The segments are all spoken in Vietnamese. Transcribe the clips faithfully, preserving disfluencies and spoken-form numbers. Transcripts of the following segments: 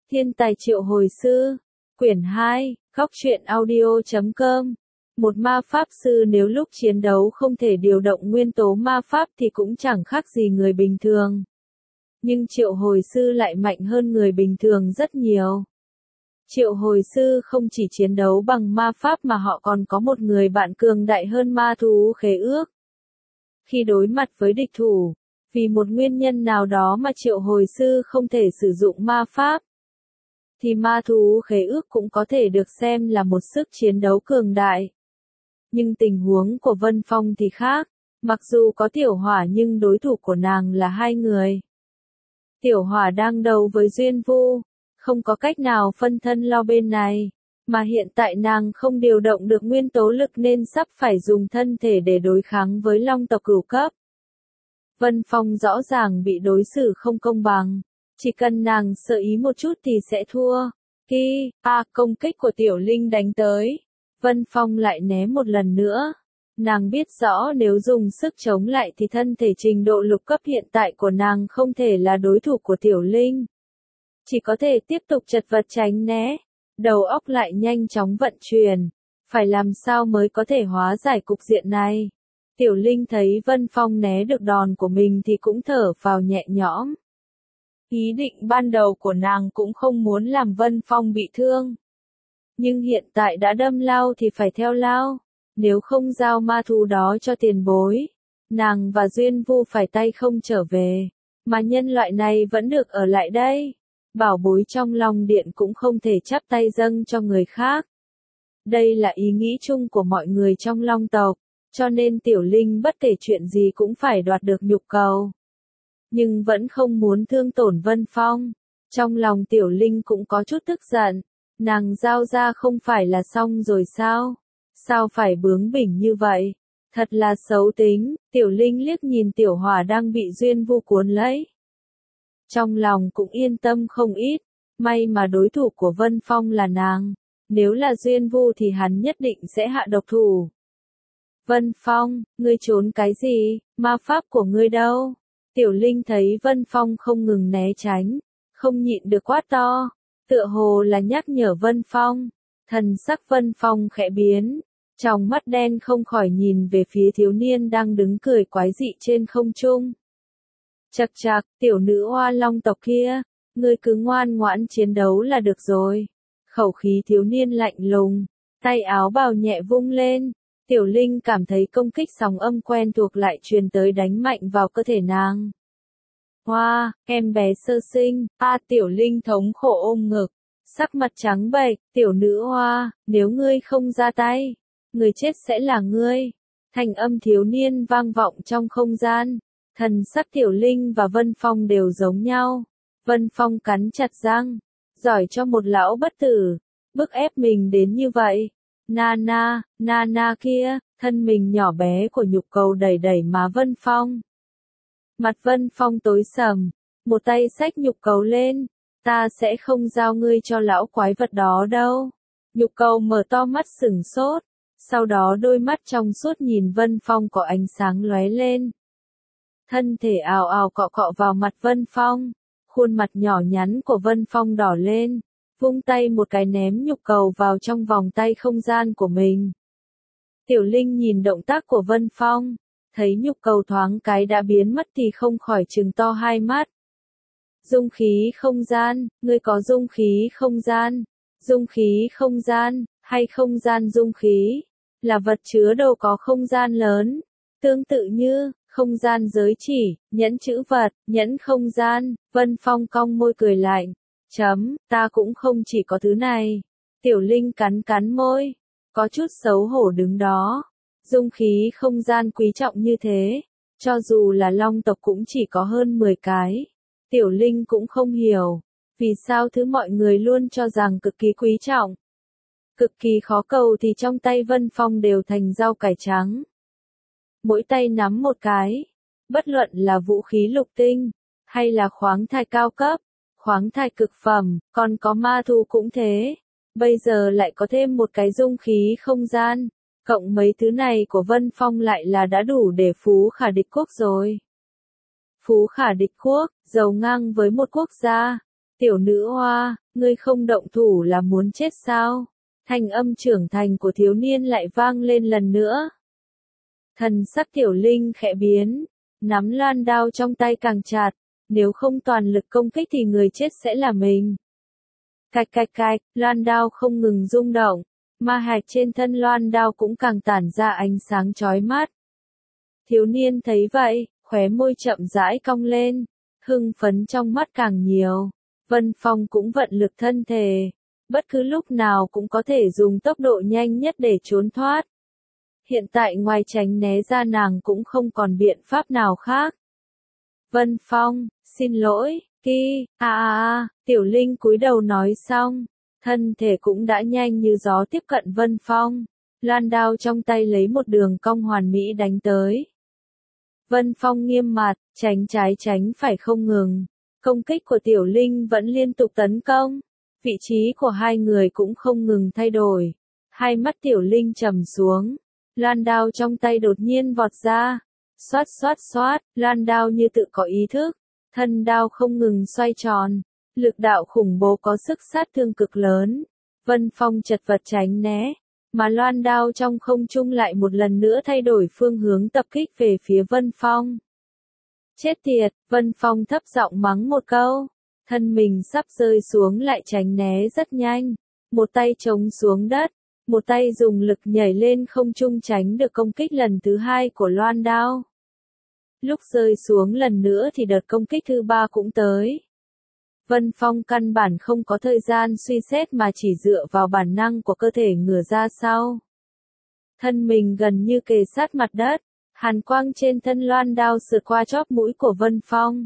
Thiên tài triệu hồi sư, quyển hai, góc truyện audio chấm com. Một ma pháp sư nếu lúc chiến đấu không thể điều động nguyên tố ma pháp thì cũng chẳng khác gì người bình thường. Nhưng triệu hồi sư lại mạnh hơn người bình thường rất nhiều. Triệu hồi sư không chỉ chiến đấu bằng ma pháp mà họ còn có một người bạn cường đại hơn ma thú khế ước. Khi đối mặt với địch thủ, vì một nguyên nhân nào đó mà triệu hồi sư không thể sử dụng ma pháp, thì ma thú khế ước cũng có thể được xem là một sức chiến đấu cường đại. Nhưng tình huống của Vân Phong thì khác, mặc dù có Tiểu Hỏa nhưng đối thủ của nàng là hai người. Tiểu Hỏa đang đấu với Duyên Vu, không có cách nào phân thân lo bên này, mà hiện tại nàng không điều động được nguyên tố lực nên sắp phải dùng thân thể để đối kháng với Long tộc cửu cấp. Vân Phong rõ ràng bị đối xử không công bằng, chỉ cần nàng sơ ý một chút thì sẽ thua. Ki, a công kích của Tiểu Linh đánh tới, Vân Phong lại né một lần nữa. Nàng biết rõ nếu dùng sức chống lại thì thân thể trình độ lục cấp hiện tại của nàng không thể là đối thủ của Tiểu Linh. Chỉ có thể tiếp tục chật vật tránh né, đầu óc lại nhanh chóng vận chuyển. Phải làm sao mới có thể hóa giải cục diện này? Tiểu Linh thấy Vân Phong né được đòn của mình thì cũng thở phào nhẹ nhõm. Ý định ban đầu của nàng cũng không muốn làm Vân Phong bị thương. Nhưng hiện tại đã đâm lao thì phải theo lao. Nếu không giao ma thú đó cho tiền bối, nàng và Duyên Vu phải tay không trở về. Mà nhân loại này vẫn được ở lại đây. Bảo bối trong Long Điện cũng không thể chắp tay dâng cho người khác. Đây là ý nghĩ chung của mọi người trong Long tộc, cho nên Tiểu Linh bất kể chuyện gì cũng phải đoạt được nhục cầu. Nhưng vẫn không muốn thương tổn Vân Phong. Trong lòng Tiểu Linh cũng có chút tức giận. Nàng giao ra không phải là xong rồi sao? Sao phải bướng bỉnh như vậy? Thật là xấu tính. Tiểu Linh liếc nhìn Tiểu Hỏa đang bị Duyên Vu cuốn lấy. Trong lòng cũng yên tâm không ít. May mà đối thủ của Vân Phong là nàng. Nếu là Duyên Vu thì hắn nhất định sẽ hạ độc thủ. Vân Phong, ngươi trốn cái gì? Ma pháp của ngươi đâu? Tiểu Linh thấy Vân Phong không ngừng né tránh, không nhịn được quát to, tựa hồ là nhắc nhở Vân Phong. Thần sắc Vân Phong khẽ biến, trong mắt đen không khỏi nhìn về phía thiếu niên đang đứng cười quái dị trên không trung. Chậc chậc, tiểu nữ Hoa Long tộc kia, ngươi cứ ngoan ngoãn chiến đấu là được rồi. Khẩu khí thiếu niên lạnh lùng, tay áo bào nhẹ vung lên. Tiểu Linh cảm thấy công kích sóng âm quen thuộc lại truyền tới đánh mạnh vào cơ thể nàng. Hoa, em bé sơ sinh, a Tiểu Linh thống khổ ôm ngực, sắc mặt trắng bệch, tiểu nữ Hoa, nếu ngươi không ra tay, người chết sẽ là ngươi. Thanh âm thiếu niên vang vọng trong không gian, thần sắc Tiểu Linh và Vân Phong đều giống nhau. Vân Phong cắn chặt răng, giỏi cho một lão bất tử, bức ép mình đến như vậy. Nana, Nana kia, thân mình nhỏ bé của nhục cầu đẩy đẩy má Vân Phong. Mặt Vân Phong tối sầm, một tay xách nhục cầu lên, ta sẽ không giao ngươi cho lão quái vật đó đâu. Nhục cầu mở to mắt sửng sốt, sau đó đôi mắt trong suốt nhìn Vân Phong có ánh sáng lóe lên. Thân thể ào ào cọ cọ vào mặt Vân Phong, khuôn mặt nhỏ nhắn của Vân Phong đỏ lên. Vung tay một cái ném nhục cầu vào trong vòng tay không gian của mình. Tiểu Linh nhìn động tác của Vân Phong, thấy nhục cầu thoáng cái đã biến mất thì không khỏi trừng to hai mắt. Dung khí không gian, ngươi có dung khí không gian, dung khí không gian, hay không gian dung khí, là vật chứa đồ có không gian lớn, tương tự như, không gian giới chỉ, nhẫn chữ vật, nhẫn không gian. Vân Phong cong môi cười lạnh. Chấm, ta cũng không chỉ có thứ này. Tiểu Linh cắn cắn môi, có chút xấu hổ đứng đó. Dung khí không gian quý trọng như thế, cho dù là Long tộc cũng chỉ có hơn mười cái. Tiểu Linh cũng không hiểu, vì sao thứ mọi người luôn cho rằng cực kỳ quý trọng, cực kỳ khó cầu thì trong tay Vân Phong đều thành rau cải trắng. Mỗi tay nắm một cái, bất luận là vũ khí lục tinh, hay là khoáng thạch cao cấp, khoáng thạch cực phẩm, còn có ma thú cũng thế. Bây giờ lại có thêm một cái dung khí không gian, cộng mấy thứ này của Vân Phong lại là đã đủ để phú khả địch quốc rồi. Phú khả địch quốc, giàu ngang với một quốc gia. Tiểu nữ hoa, ngươi không động thủ là muốn chết sao? Thanh âm trưởng thành của thiếu niên lại vang lên lần nữa. Thần sắc Tiểu Linh khẽ biến, nắm loan đao trong tay càng chặt, nếu không toàn lực công kích thì người chết sẽ là mình. Cạch cạch cạch, loan đao không ngừng rung động, ma hạch trên thân loan đao cũng càng tản ra ánh sáng chói mắt. Thiếu niên thấy vậy, khóe môi chậm rãi cong lên, hưng phấn trong mắt càng nhiều. Vân Phong cũng vận lực thân thể, bất cứ lúc nào cũng có thể dùng tốc độ nhanh nhất để trốn thoát. Hiện tại ngoài tránh né ra nàng cũng không còn biện pháp nào khác. Vân Phong, xin lỗi, Ki, a a a, Tiểu Linh cúi đầu nói xong, thân thể cũng đã nhanh như gió tiếp cận Vân Phong, loan đao trong tay lấy một đường cong hoàn mỹ đánh tới. Vân Phong nghiêm mặt, tránh trái tránh phải không ngừng, công kích của Tiểu Linh vẫn liên tục tấn công, vị trí của hai người cũng không ngừng thay đổi, hai mắt Tiểu Linh trầm xuống, loan đao trong tay đột nhiên vọt ra, xoát xoát xoát, loan đao như tự có ý thức. Thân đao không ngừng xoay tròn, lực đạo khủng bố có sức sát thương cực lớn. Vân Phong chật vật tránh né, mà loan đao trong không trung lại một lần nữa thay đổi phương hướng tập kích về phía Vân Phong. Chết tiệt, Vân Phong thấp giọng mắng một câu, thân mình sắp rơi xuống lại tránh né rất nhanh, một tay chống xuống đất, một tay dùng lực nhảy lên không trung tránh được công kích lần thứ hai của loan đao. Lúc rơi xuống lần nữa thì đợt công kích thứ ba cũng tới. Vân Phong căn bản không có thời gian suy xét mà chỉ dựa vào bản năng của cơ thể ngửa ra sau. Thân mình gần như kề sát mặt đất, hàn quang trên thân loan đao sượt qua chóp mũi của Vân Phong.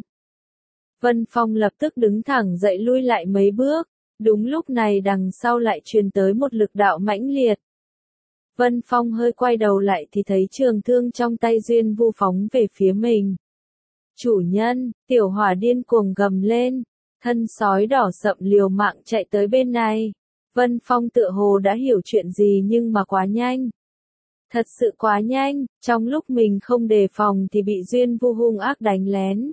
Vân Phong lập tức đứng thẳng dậy lui lại mấy bước, đúng lúc này đằng sau lại truyền tới một lực đạo mãnh liệt. Vân Phong hơi quay đầu lại thì thấy trường thương trong tay Duyên Vu phóng về phía mình. Chủ nhân, tiểu hỏa điên cuồng gầm lên, thân sói đỏ sậm liều mạng chạy tới bên này. Vân Phong tựa hồ đã hiểu chuyện gì nhưng mà quá nhanh. Thật sự quá nhanh, trong lúc mình không đề phòng thì bị Duyên Vu hung ác đánh lén.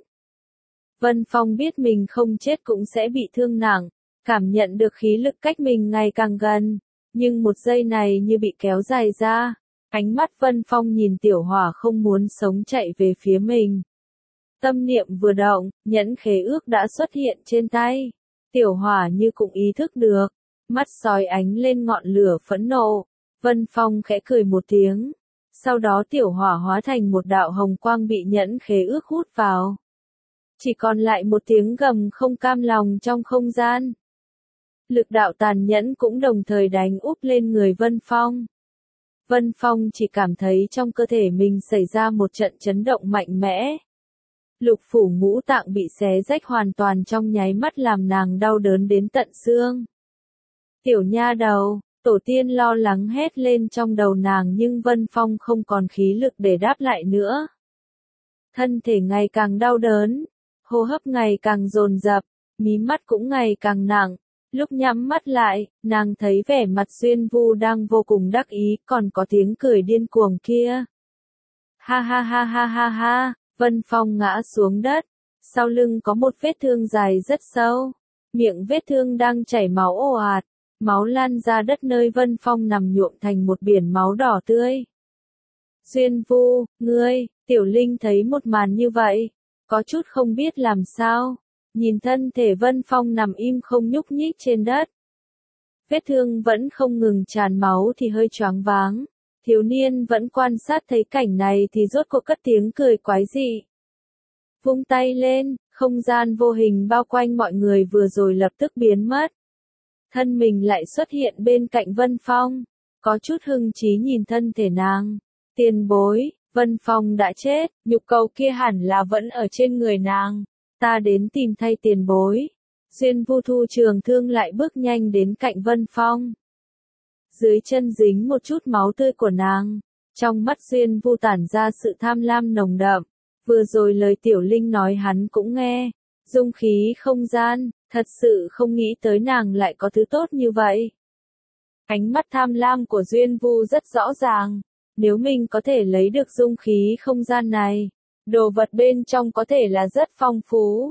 Vân Phong biết mình không chết cũng sẽ bị thương nặng, cảm nhận được khí lực cách mình ngày càng gần. Nhưng một giây này như bị kéo dài ra, ánh mắt Vân Phong nhìn tiểu hỏa không muốn sống chạy về phía mình. Tâm niệm vừa động, nhẫn khế ước đã xuất hiện trên tay. Tiểu hỏa như cũng ý thức được, mắt sói ánh lên ngọn lửa phẫn nộ. Vân Phong khẽ cười một tiếng. Sau đó tiểu hỏa hóa thành một đạo hồng quang bị nhẫn khế ước hút vào. Chỉ còn lại một tiếng gầm không cam lòng trong không gian. Lực đạo tàn nhẫn cũng đồng thời đánh úp lên người Vân Phong. Vân Phong chỉ cảm thấy trong cơ thể mình xảy ra một trận chấn động mạnh mẽ. Lục phủ ngũ tạng bị xé rách hoàn toàn trong nháy mắt làm nàng đau đớn đến tận xương. Tiểu nha đầu, tổ tiên lo lắng hét lên trong đầu nàng nhưng Vân Phong không còn khí lực để đáp lại nữa. Thân thể ngày càng đau đớn, hô hấp ngày càng dồn dập, mí mắt cũng ngày càng nặng. Lúc nhắm mắt lại, nàng thấy vẻ mặt Duyên Vu đang vô cùng đắc ý, còn có tiếng cười điên cuồng kia. Ha ha ha ha ha ha, Vân Phong ngã xuống đất, sau lưng có một vết thương dài rất sâu, miệng vết thương đang chảy máu ồ ạt, máu lan ra đất nơi Vân Phong nằm nhuộm thành một biển máu đỏ tươi. Duyên Vu, ngươi, Tiểu Linh thấy một màn như vậy, có chút không biết làm sao. Nhìn thân thể Vân Phong nằm im không nhúc nhích trên đất. Vết thương vẫn không ngừng tràn máu thì hơi choáng váng. Thiếu niên vẫn quan sát thấy cảnh này thì rốt cuộc cất tiếng cười quái dị. Vung tay lên, không gian vô hình bao quanh mọi người vừa rồi lập tức biến mất. Thân mình lại xuất hiện bên cạnh Vân Phong. Có chút hưng trí nhìn thân thể nàng. Tiền bối, Vân Phong đã chết, nhục cầu kia hẳn là vẫn ở trên người nàng. Ta đến tìm thay tiền bối. Duyên Vu thu trường thương lại bước nhanh đến cạnh Vân Phong. Dưới chân dính một chút máu tươi của nàng. Trong mắt Duyên Vu tản ra sự tham lam nồng đậm. Vừa rồi lời Tiểu Linh nói hắn cũng nghe. Dung khí không gian, thật sự không nghĩ tới nàng lại có thứ tốt như vậy. Ánh mắt tham lam của Duyên Vu rất rõ ràng. Nếu mình có thể lấy được dung khí không gian này, đồ vật bên trong có thể là rất phong phú.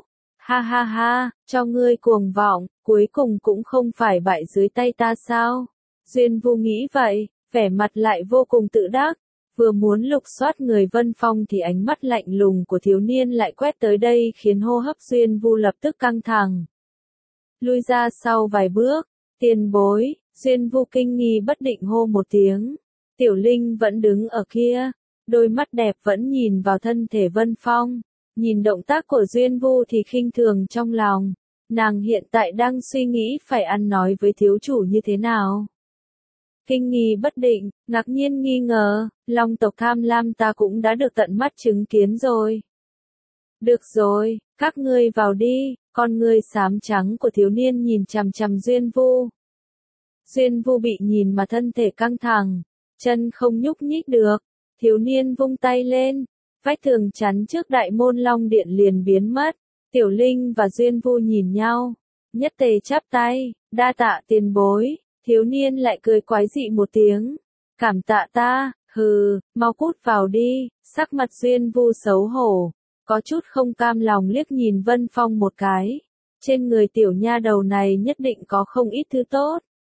Ha ha ha, cho ngươi cuồng vọng, cuối cùng cũng không phải bại dưới tay ta sao? Duyên Vu nghĩ vậy, vẻ mặt lại vô cùng tự đắc. Vừa muốn lục soát người Vân Phong thì ánh mắt lạnh lùng của thiếu niên lại quét tới đây khiến hô hấp Duyên Vu lập tức căng thẳng. Lui ra sau vài bước, tiền bối, Duyên Vu kinh nghi bất định hô một tiếng. Tiểu Linh vẫn đứng ở kia, đôi mắt đẹp vẫn nhìn vào thân thể Vân Phong. Nhìn động tác của Duyên Vu thì khinh thường trong lòng. Nàng hiện tại đang suy nghĩ phải ăn nói với thiếu chủ như thế nào. Kinh nghi bất định, ngạc nhiên nghi ngờ, Long tộc tham lam ta cũng đã được tận mắt chứng kiến rồi. Được rồi, các ngươi vào đi, con ngươi xám trắng của thiếu niên nhìn chằm chằm Duyên Vu. Duyên Vu bị nhìn mà thân thể căng thẳng, chân không nhúc nhích được, thiếu niên vung tay lên, vách tường chắn trước đại môn Long Điện liền biến mất. Tiểu Linh và Duyên Vu nhìn nhau, nhất tề chắp tay, đa tạ tiền bối. Thiếu niên lại cười quái dị một tiếng. Cảm tạ ta, hừ, mau cút vào đi. Sắc mặt Duyên Vu xấu hổ, có chút không cam lòng liếc nhìn Vân Phong một cái. Trên người tiểu nha đầu này nhất định có không ít thứ tốt.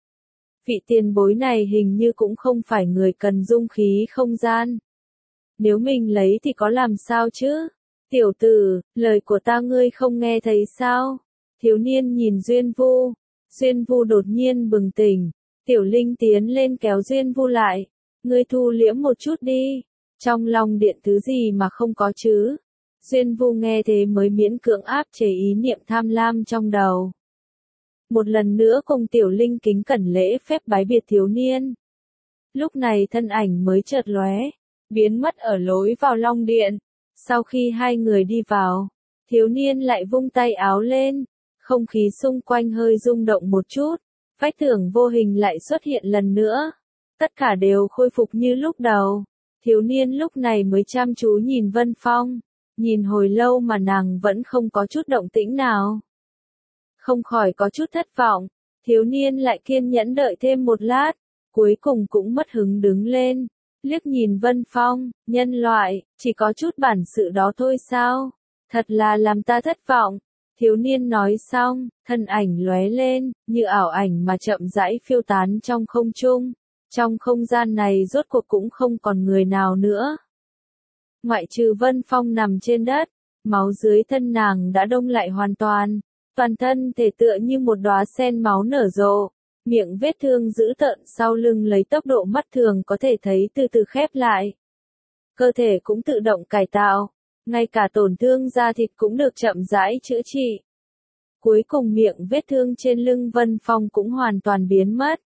Vị tiền bối này hình như cũng không phải người cần dung khí không gian. Nếu mình lấy thì có làm sao chứ? Tiểu tử, lời của ta ngươi không nghe thấy sao? Thiếu niên nhìn Duyên Vu. Duyên Vu đột nhiên bừng tỉnh, Tiểu Linh tiến lên kéo Duyên Vu lại, ngươi thu liễm một chút đi, trong Long Điện thứ gì mà không có chứ? Duyên Vu nghe thế mới miễn cưỡng áp chế ý niệm tham lam trong đầu. Một lần nữa cùng Tiểu Linh kính cẩn lễ phép bái biệt thiếu niên. Lúc này thân ảnh mới chợt lóe, biến mất ở lối vào Long Điện. Sau khi hai người đi vào, thiếu niên lại vung tay áo lên. Không khí xung quanh hơi rung động một chút, vách tường vô hình lại xuất hiện lần nữa. Tất cả đều khôi phục như lúc đầu. Thiếu niên lúc này mới chăm chú nhìn Vân Phong, nhìn hồi lâu mà nàng vẫn không có chút động tĩnh nào. Không khỏi có chút thất vọng, thiếu niên lại kiên nhẫn đợi thêm một lát, cuối cùng cũng mất hứng đứng lên, liếc nhìn Vân Phong, nhân loại, chỉ có chút bản sự đó thôi sao? Thật là làm ta thất vọng. Thiếu niên nói xong, thân ảnh lóe lên, như ảo ảnh mà chậm rãi phiêu tán trong không trung. Trong không gian này rốt cuộc cũng không còn người nào nữa. Ngoại trừ Vân Phong nằm trên đất, máu dưới thân nàng đã đông lại hoàn toàn. Toàn thân thể tựa như một đóa sen máu nở rộ. Miệng vết thương dữ tợn sau lưng lấy tốc độ mắt thường có thể thấy từ từ khép lại. Cơ thể cũng tự động cải tạo. Ngay cả tổn thương da thịt cũng được chậm rãi chữa trị. Cuối cùng miệng vết thương trên lưng Vân Phong cũng hoàn toàn biến mất.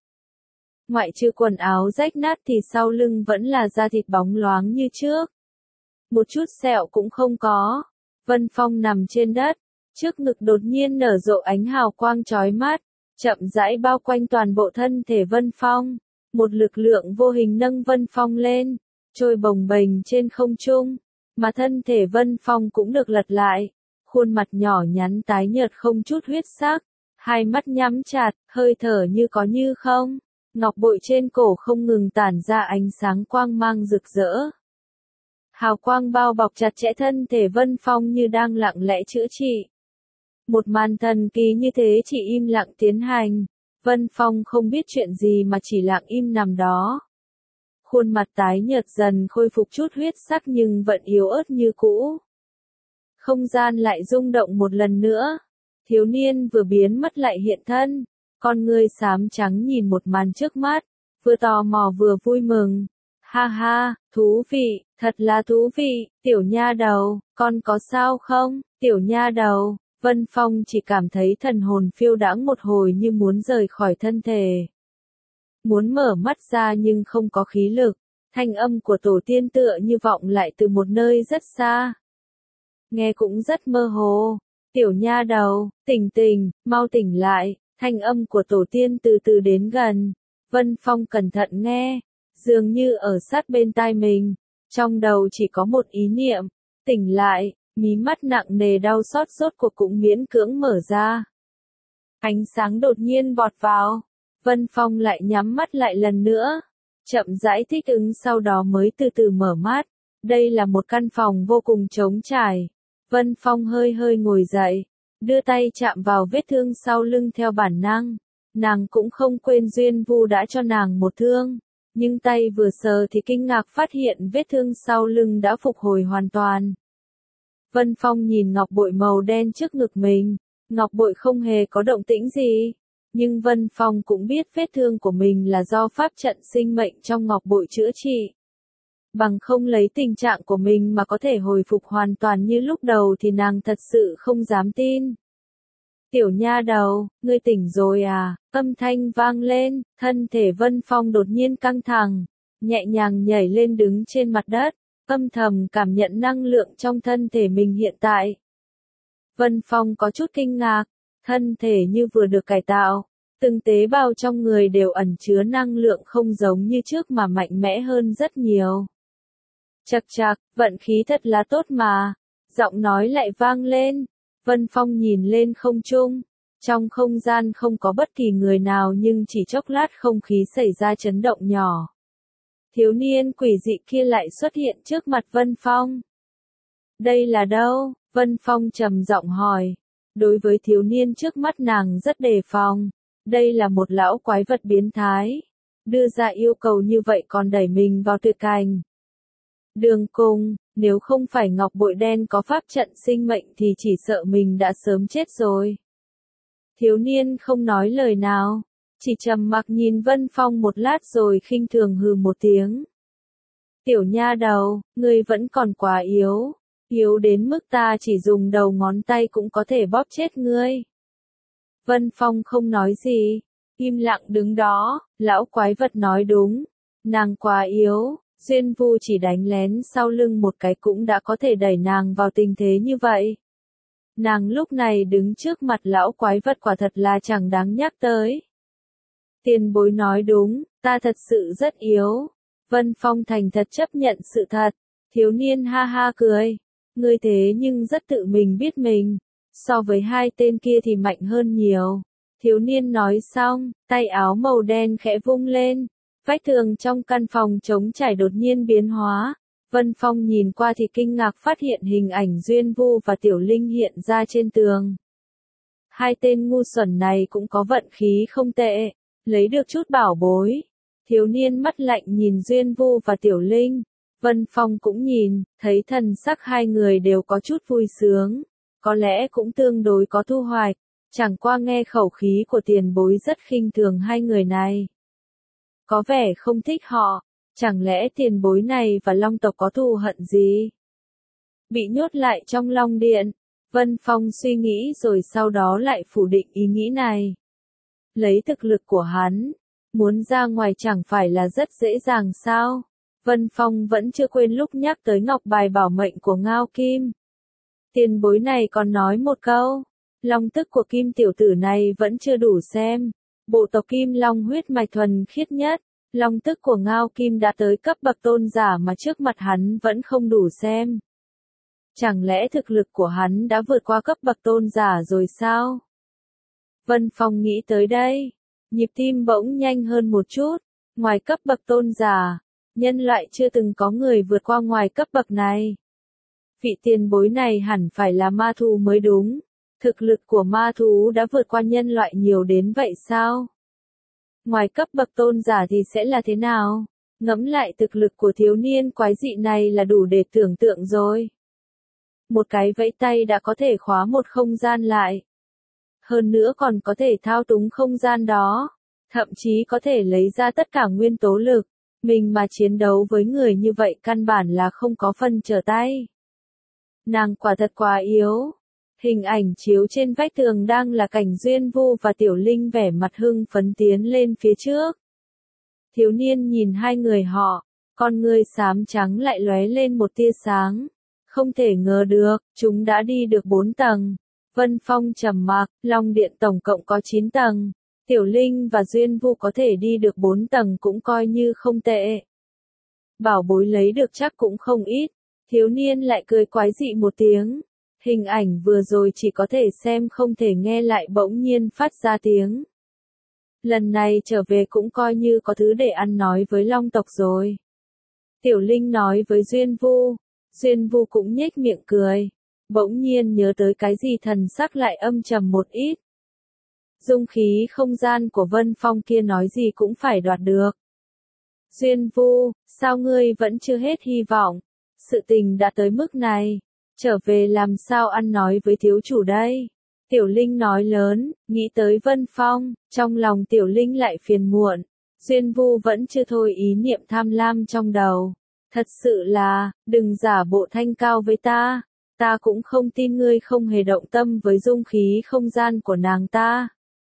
Ngoại trừ quần áo rách nát thì sau lưng vẫn là da thịt bóng loáng như trước. Một chút sẹo cũng không có. Vân Phong nằm trên đất, trước ngực đột nhiên nở rộ ánh hào quang chói mắt, chậm rãi bao quanh toàn bộ thân thể Vân Phong. Một lực lượng vô hình nâng Vân Phong lên, trôi bồng bềnh trên không trung. Mà thân thể Vân Phong cũng được lật lại, khuôn mặt nhỏ nhắn tái nhợt không chút huyết sắc, hai mắt nhắm chặt, hơi thở như có như không, ngọc bội trên cổ không ngừng tản ra ánh sáng quang mang rực rỡ. Hào quang bao bọc chặt chẽ thân thể Vân Phong như đang lặng lẽ chữa trị. Một màn thần kỳ như thế chỉ im lặng tiến hành, Vân Phong không biết chuyện gì mà chỉ lặng im nằm đó. Khuôn mặt tái nhợt dần khôi phục chút huyết sắc nhưng vẫn yếu ớt như cũ. Không gian lại rung động một lần nữa. Thiếu niên vừa biến mất lại hiện thân. Con ngươi xám trắng nhìn một màn trước mắt. Vừa tò mò vừa vui mừng. Ha ha, thú vị, thật là thú vị. Tiểu nha đầu, con có sao không? Tiểu nha đầu, Vân Phong chỉ cảm thấy thần hồn phiêu đãng một hồi như muốn rời khỏi thân thể. Muốn mở mắt ra nhưng không có khí lực, thanh âm của tổ tiên tựa như vọng lại từ một nơi rất xa. Nghe cũng rất mơ hồ, tiểu nha đầu, tỉnh tỉnh, mau tỉnh lại, thanh âm của tổ tiên từ từ đến gần. Vân Phong cẩn thận nghe, dường như ở sát bên tai mình, trong đầu chỉ có một ý niệm, tỉnh lại, mí mắt nặng nề đau xót rốt cuộc cũng miễn cưỡng mở ra. Ánh sáng đột nhiên vọt vào. Vân Phong lại nhắm mắt lại lần nữa, chậm rãi thích ứng sau đó mới từ từ mở mắt. Đây là một căn phòng vô cùng trống trải. Vân Phong hơi hơi ngồi dậy, đưa tay chạm vào vết thương sau lưng theo bản năng. Nàng cũng không quên Duyên Vu đã cho nàng một thương, nhưng tay vừa sờ thì kinh ngạc phát hiện vết thương sau lưng đã phục hồi hoàn toàn. Vân Phong nhìn ngọc bội màu đen trước ngực mình, ngọc bội không hề có động tĩnh gì, nhưng Vân Phong cũng biết vết thương của mình là do pháp trận sinh mệnh trong ngọc bội chữa trị. Bằng không lấy tình trạng của mình mà có thể hồi phục hoàn toàn như lúc đầu thì nàng thật sự không dám tin. Tiểu nha đầu, ngươi tỉnh rồi à? Âm thanh vang lên, thân thể Vân Phong đột nhiên căng thẳng, nhẹ nhàng nhảy lên đứng trên mặt đất, âm thầm cảm nhận năng lượng trong thân thể mình hiện tại. Vân Phong có chút kinh ngạc, thân thể như vừa được cải tạo, từng tế bào trong người đều ẩn chứa năng lượng không giống như trước mà mạnh mẽ hơn rất nhiều. Chậc chậc, vận khí thật là tốt mà, giọng nói lại vang lên. Vân Phong nhìn lên không trung, trong không gian không có bất kỳ người nào nhưng chỉ chốc lát không khí xảy ra chấn động nhỏ. Thiếu niên quỷ dị kia lại xuất hiện trước mặt Vân Phong. Đây là đâu? Vân Phong trầm giọng hỏi. Đối với thiếu niên trước mắt nàng rất đề phòng. Đây là một lão quái vật biến thái. Đưa ra yêu cầu như vậy còn đẩy mình vào tuyệt cảnh. Đường cùng, nếu không phải ngọc bội đen có pháp trận sinh mệnh thì chỉ sợ mình đã sớm chết rồi. Thiếu niên không nói lời nào, chỉ trầm mặc nhìn Vân Phong một lát rồi khinh thường hừ một tiếng. Tiểu nha đầu, ngươi vẫn còn quá yếu, yếu đến mức ta chỉ dùng đầu ngón tay cũng có thể bóp chết ngươi. Vân Phong không nói gì, im lặng đứng đó, lão quái vật nói đúng, nàng quá yếu. Duyên Vu chỉ đánh lén sau lưng một cái cũng đã có thể đẩy nàng vào tình thế như vậy. Nàng lúc này đứng trước mặt lão quái vật quả thật là chẳng đáng nhắc tới. Tiền bối nói đúng, ta thật sự rất yếu. Vân Phong thành thật chấp nhận sự thật. Thiếu niên ha ha cười. Ngươi thế nhưng rất tự mình biết mình. So với hai tên kia thì mạnh hơn nhiều. Thiếu niên nói xong, tay áo màu đen khẽ vung lên. Vách tường trong căn phòng trống trải đột nhiên biến hóa. Vân Phong nhìn qua thì kinh ngạc phát hiện hình ảnh Duyên Vu và Tiểu Linh hiện ra trên tường. Hai tên ngu xuẩn này cũng có vận khí không tệ, lấy được chút bảo bối. Thiếu niên mắt lạnh nhìn Duyên Vu và Tiểu Linh. Vân Phong cũng nhìn, thấy thần sắc hai người đều có chút vui sướng. Có lẽ cũng tương đối có thu hoạch. Chẳng qua nghe khẩu khí của tiền bối rất khinh thường hai người này. Có vẻ không thích họ, chẳng lẽ tiền bối này và Long tộc có thù hận gì? Bị nhốt lại trong Long Điện, Vân Phong suy nghĩ rồi sau đó lại phủ định ý nghĩ này. Lấy thực lực của hắn, muốn ra ngoài chẳng phải là rất dễ dàng sao? Vân Phong vẫn chưa quên lúc nhắc tới ngọc bài bảo mệnh của Ngao Kim. Tiền bối này còn nói một câu, long tức của Kim tiểu tử này vẫn chưa đủ xem. Bộ tộc Kim Long huyết mạch thuần khiết nhất, long tức của Ngao Kim đã tới cấp bậc tôn giả mà trước mặt hắn vẫn không đủ xem. Chẳng lẽ thực lực của hắn đã vượt qua cấp bậc tôn giả rồi sao? Vân Phong nghĩ tới đây, nhịp tim bỗng nhanh hơn một chút, ngoài cấp bậc tôn giả, nhân loại chưa từng có người vượt qua ngoài cấp bậc này. Vị tiền bối này hẳn phải là ma thú mới đúng. Thực lực của ma thú đã vượt qua nhân loại nhiều đến vậy sao? Ngoài cấp bậc tôn giả thì sẽ là thế nào? Ngẫm lại thực lực của thiếu niên quái dị này là đủ để tưởng tượng rồi. Một cái vẫy tay đã có thể khóa một không gian lại. Hơn nữa còn có thể thao túng không gian đó. Thậm chí có thể lấy ra tất cả nguyên tố lực. Mình mà chiến đấu với người như vậy căn bản là không có phần trở tay. Nàng quả thật quá yếu. Hình ảnh chiếu trên vách tường đang là cảnh Duyên Vu và Tiểu Linh vẻ mặt hưng phấn tiến lên phía trước. Thiếu niên nhìn hai người họ, con ngươi xám trắng lại lóe lên một tia sáng. Không thể ngờ được, chúng đã đi được bốn tầng. Vân Phong trầm mặc, Long Điện tổng cộng có chín tầng. Tiểu Linh và Duyên Vu có thể đi được bốn tầng cũng coi như không tệ. Bảo bối lấy được chắc cũng không ít. Thiếu niên lại cười quái dị một tiếng. Hình ảnh vừa rồi chỉ có thể xem không thể nghe lại bỗng nhiên phát ra tiếng. Lần này trở về cũng coi như có thứ để ăn nói với Long tộc rồi. Tiểu Linh nói với Duyên Vu. Duyên Vu cũng nhếch miệng cười. bỗng nhiên nhớ tới cái gì thần sắc lại âm trầm một ít. Dung khí không gian của Vân Phong kia nói gì cũng phải đoạt được. Duyên Vu, sao ngươi vẫn chưa hết hy vọng? Sự tình đã tới mức này, trở về làm sao ăn nói với thiếu chủ đây? Tiểu Linh nói lớn, nghĩ tới Vân Phong, trong lòng Tiểu Linh lại phiền muộn. Duyên Vu vẫn chưa thôi ý niệm tham lam trong đầu. Thật sự là, đừng giả bộ thanh cao với ta. Ta cũng không tin ngươi không hề động tâm với dung khí không gian của nàng ta.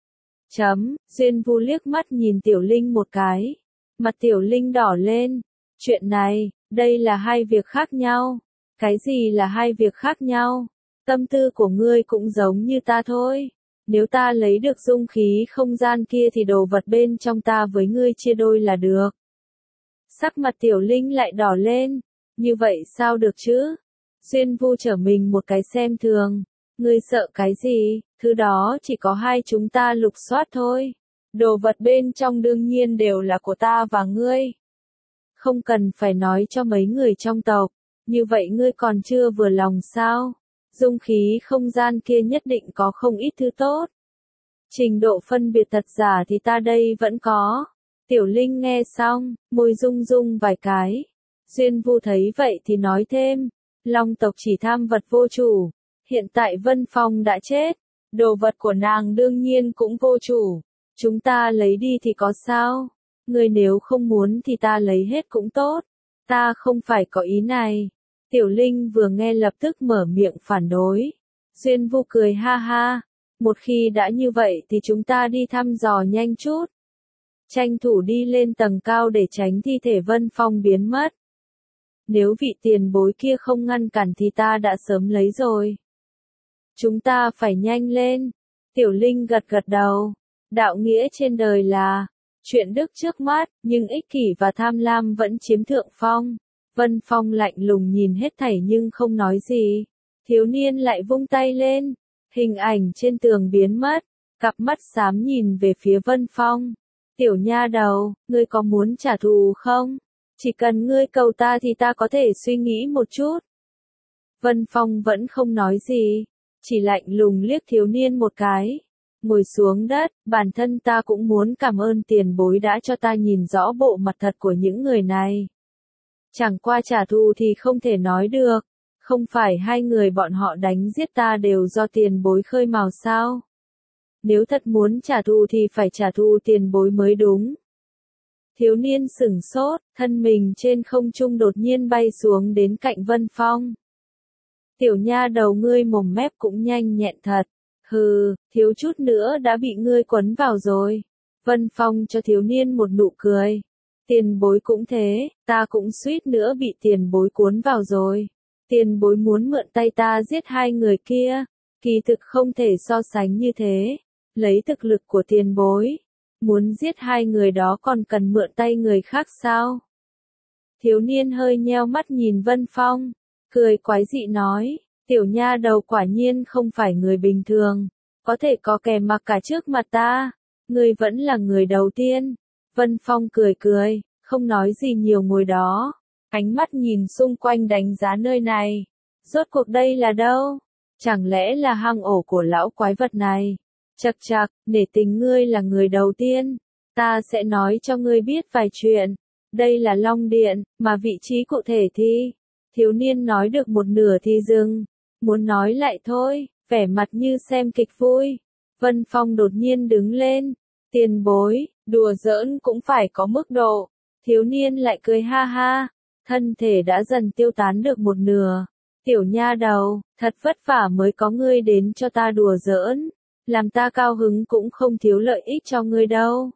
Chấm, Duyên Vu liếc mắt nhìn Tiểu Linh một cái. Mặt Tiểu Linh đỏ lên. Chuyện này, đây là hai việc khác nhau. Cái gì là hai việc khác nhau? Tâm tư của ngươi cũng giống như ta thôi. Nếu ta lấy được dung khí không gian kia thì đồ vật bên trong ta với ngươi chia đôi là được. Sắc mặt Tiểu Linh lại đỏ lên. Như vậy sao được chứ? Duyên Vu trở mình một cái xem thường. Ngươi sợ cái gì? Thứ đó chỉ có hai chúng ta lục soát thôi. Đồ vật bên trong đương nhiên đều là của ta và ngươi. Không cần phải nói cho mấy người trong tộc. Như vậy ngươi còn chưa vừa lòng sao? Dung khí không gian kia nhất định có không ít thứ tốt. Trình độ phân biệt thật giả thì ta đây vẫn có. Tiểu Linh nghe xong, môi rung rung vài cái. Duyên Vu thấy vậy thì nói thêm. Long tộc chỉ tham vật vô chủ. Hiện tại Vân Phong đã chết. Đồ vật của nàng đương nhiên cũng vô chủ. Chúng ta lấy đi thì có sao? Ngươi nếu không muốn thì ta lấy hết cũng tốt. Ta không phải có ý này. Tiểu Linh vừa nghe lập tức mở miệng phản đối. Duyên Vu cười ha ha. Một khi đã như vậy thì chúng ta đi thăm dò nhanh chút. Tranh thủ đi lên tầng cao để tránh thi thể Vân Phong biến mất. Nếu vị tiền bối kia không ngăn cản thì ta đã sớm lấy rồi. Chúng ta phải nhanh lên. Tiểu Linh gật gật đầu. Đạo nghĩa trên đời là chuyện đức trước mắt, nhưng ích kỷ và tham lam vẫn chiếm thượng phong. Vân Phong lạnh lùng nhìn hết thảy nhưng không nói gì. Thiếu niên lại vung tay lên. Hình ảnh trên tường biến mất. Cặp mắt xám nhìn về phía Vân Phong. Tiểu nha đầu, ngươi có muốn trả thù không? Chỉ cần ngươi cầu ta thì ta có thể suy nghĩ một chút. Vân Phong vẫn không nói gì. Chỉ lạnh lùng liếc thiếu niên một cái. Ngồi xuống đất, bản thân ta cũng muốn cảm ơn tiền bối đã cho ta nhìn rõ bộ mặt thật của những người này. Chẳng qua trả thù thì không thể nói được. Không phải hai người bọn họ đánh giết ta đều do tiền bối khơi mào sao? Nếu thật muốn trả thù thì phải trả thù tiền bối mới đúng. Thiếu niên sửng sốt, thân mình trên không trung đột nhiên bay xuống đến cạnh Vân Phong. Tiểu nha đầu ngươi mồm mép cũng nhanh nhẹn thật. Hừ, thiếu chút nữa đã bị ngươi quấn vào rồi. Vân Phong cho thiếu niên một nụ cười. Tiền bối cũng thế, ta cũng suýt nữa bị tiền bối cuốn vào rồi. Tiền bối muốn mượn tay ta giết hai người kia. Kỳ thực không thể so sánh như thế. Lấy thực lực của tiền bối. Muốn giết hai người đó còn cần mượn tay người khác sao? Thiếu niên hơi nheo mắt nhìn Vân Phong. Cười quái dị nói. Tiểu nha đầu quả nhiên không phải người bình thường. Có thể có kẻ mặc cả trước mặt ta. Ngươi vẫn là người đầu tiên. Vân Phong cười cười, không nói gì nhiều ngồi đó. Ánh mắt nhìn xung quanh đánh giá nơi này. Rốt cuộc đây là đâu? Chẳng lẽ là hang ổ của lão quái vật này? Chậc chậc, nể tình ngươi là người đầu tiên. Ta sẽ nói cho ngươi biết vài chuyện. Đây là Long Điện, mà vị trí cụ thể thì... Thiếu niên nói được một nửa thì dừng. Muốn nói lại thôi, vẻ mặt như xem kịch vui. Vân Phong đột nhiên đứng lên. Tiền bối, đùa giỡn cũng phải có mức độ. Thiếu niên lại cười ha ha. Thân thể đã dần tiêu tán được một nửa. Tiểu nha đầu, thật vất vả mới có ngươi đến cho ta đùa giỡn. Làm ta cao hứng cũng không thiếu lợi ích cho ngươi đâu.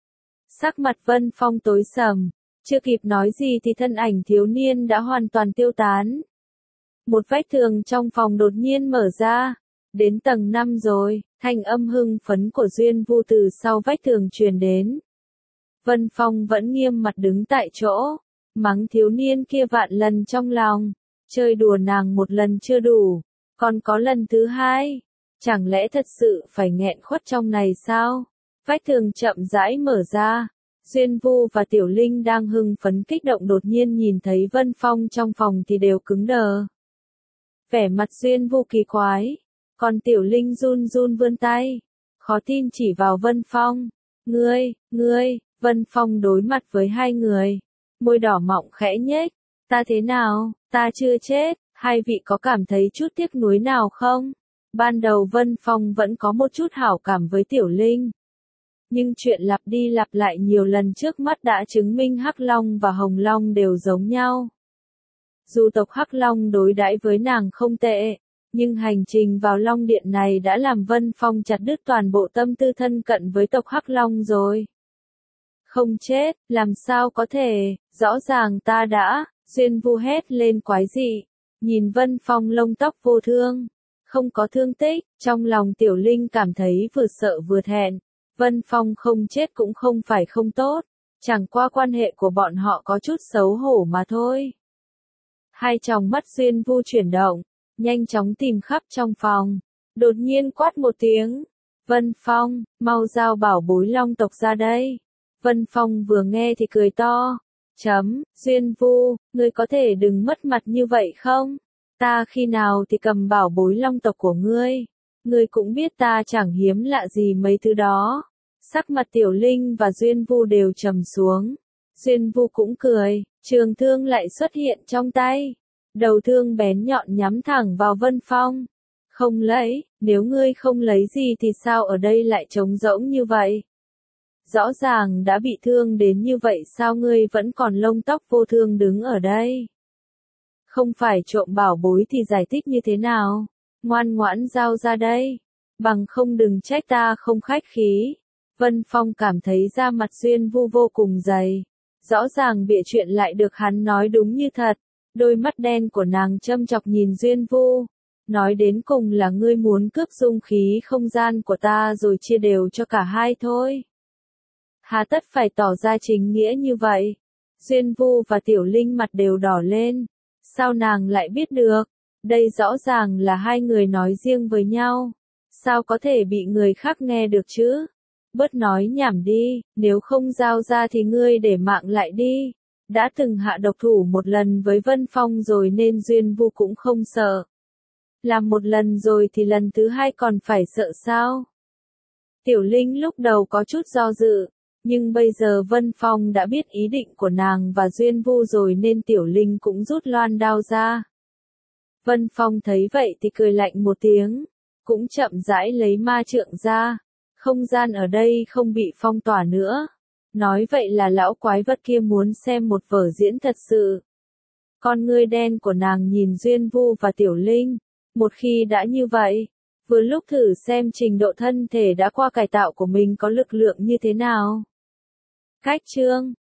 Sắc mặt Vân Phong tối sầm. Chưa kịp nói gì thì thân ảnh thiếu niên đã hoàn toàn tiêu tán. Một vách tường trong phòng đột nhiên mở ra. Đến tầng năm rồi, thanh âm hưng phấn của Duyên Vu từ sau vách tường truyền đến. Vân Phong vẫn nghiêm mặt đứng tại chỗ, mắng thiếu niên kia vạn lần trong lòng. Chơi đùa nàng một lần chưa đủ, còn có lần thứ hai. Chẳng lẽ thật sự phải nghẹn khuất trong này sao? Vách tường chậm rãi mở ra. Duyên Vu và Tiểu Linh đang hưng phấn kích động đột nhiên nhìn thấy Vân Phong trong phòng thì đều cứng đờ. Vẻ mặt Duyên Vô kỳ quái, còn Tiểu Linh run run vươn tay, khó tin chỉ vào Vân Phong. Ngươi, ngươi, Vân Phong đối mặt với hai người, môi đỏ mọng khẽ nhếch, ta thế nào, ta chưa chết, hai vị có cảm thấy chút tiếc nuối nào không? Ban đầu Vân Phong vẫn có một chút hảo cảm với Tiểu Linh. Nhưng chuyện lặp đi lặp lại nhiều lần trước mắt đã chứng minh Hắc Long và Hồng Long đều giống nhau. Dù tộc Hắc Long đối đãi với nàng không tệ, nhưng hành trình vào Long Điện này đã làm Vân Phong chặt đứt toàn bộ tâm tư thân cận với tộc Hắc Long rồi. Không chết, làm sao có thể, rõ ràng ta đã, Duyên Vu hét lên quái dị, nhìn Vân Phong lông tóc vô thương, không có thương tích, trong lòng Tiểu Linh cảm thấy vừa sợ vừa thẹn, Vân Phong không chết cũng không phải không tốt, chẳng qua quan hệ của bọn họ có chút xấu hổ mà thôi. Hai tròng mắt Duyên Vu chuyển động, nhanh chóng tìm khắp trong phòng, đột nhiên quát một tiếng, Vân Phong, mau giao bảo bối Long tộc ra đây. Vân Phong vừa nghe thì cười to, chấm, Duyên Vu, ngươi có thể đừng mất mặt như vậy không? Ta khi nào thì cầm bảo bối Long tộc của ngươi? Ngươi cũng biết ta chẳng hiếm lạ gì mấy thứ đó. Sắc mặt Tiểu Linh và Duyên Vu đều trầm xuống. Duyên Vu cũng cười, trường thương lại xuất hiện trong tay. Đầu thương bén nhọn nhắm thẳng vào Vân Phong. Không lấy, nếu ngươi không lấy gì thì sao ở đây lại trống rỗng như vậy? Rõ ràng đã bị thương đến như vậy sao ngươi vẫn còn lông tóc vô thương đứng ở đây? Không phải trộm bảo bối thì giải thích như thế nào? Ngoan ngoãn giao ra đây. Bằng không đừng trách ta không khách khí. Vân Phong cảm thấy da mặt Duyên Vu vô cùng dày. Rõ ràng bịa chuyện lại được hắn nói đúng như thật. Đôi mắt đen của nàng châm chọc nhìn Duyên Vu. Nói đến cùng là ngươi muốn cướp dung khí không gian của ta rồi chia đều cho cả hai thôi. Hà tất phải tỏ ra chính nghĩa như vậy. Duyên Vu và Tiểu Linh mặt đều đỏ lên. Sao nàng lại biết được? Đây rõ ràng là hai người nói riêng với nhau. Sao có thể bị người khác nghe được chứ? Bớt nói nhảm đi, nếu không giao ra thì ngươi để mạng lại đi. Đã từng hạ độc thủ một lần với Vân Phong rồi nên Duyên Vu cũng không sợ. Làm một lần rồi thì lần thứ hai còn phải sợ sao? Tiểu Linh lúc đầu có chút do dự. Nhưng bây giờ Vân Phong đã biết ý định của nàng và Duyên Vu rồi nên Tiểu Linh cũng rút loan đao ra. Vân Phong thấy vậy thì cười lạnh một tiếng, cũng chậm rãi lấy ma trượng ra. Không gian ở đây không bị phong tỏa nữa. Nói vậy là lão quái vật kia muốn xem một vở diễn thật sự. Con ngươi đen của nàng nhìn Duyên Vu và Tiểu Linh. Một khi đã như vậy, vừa lúc thử xem trình độ thân thể đã qua cải tạo của mình có lực lượng như thế nào. Cách chương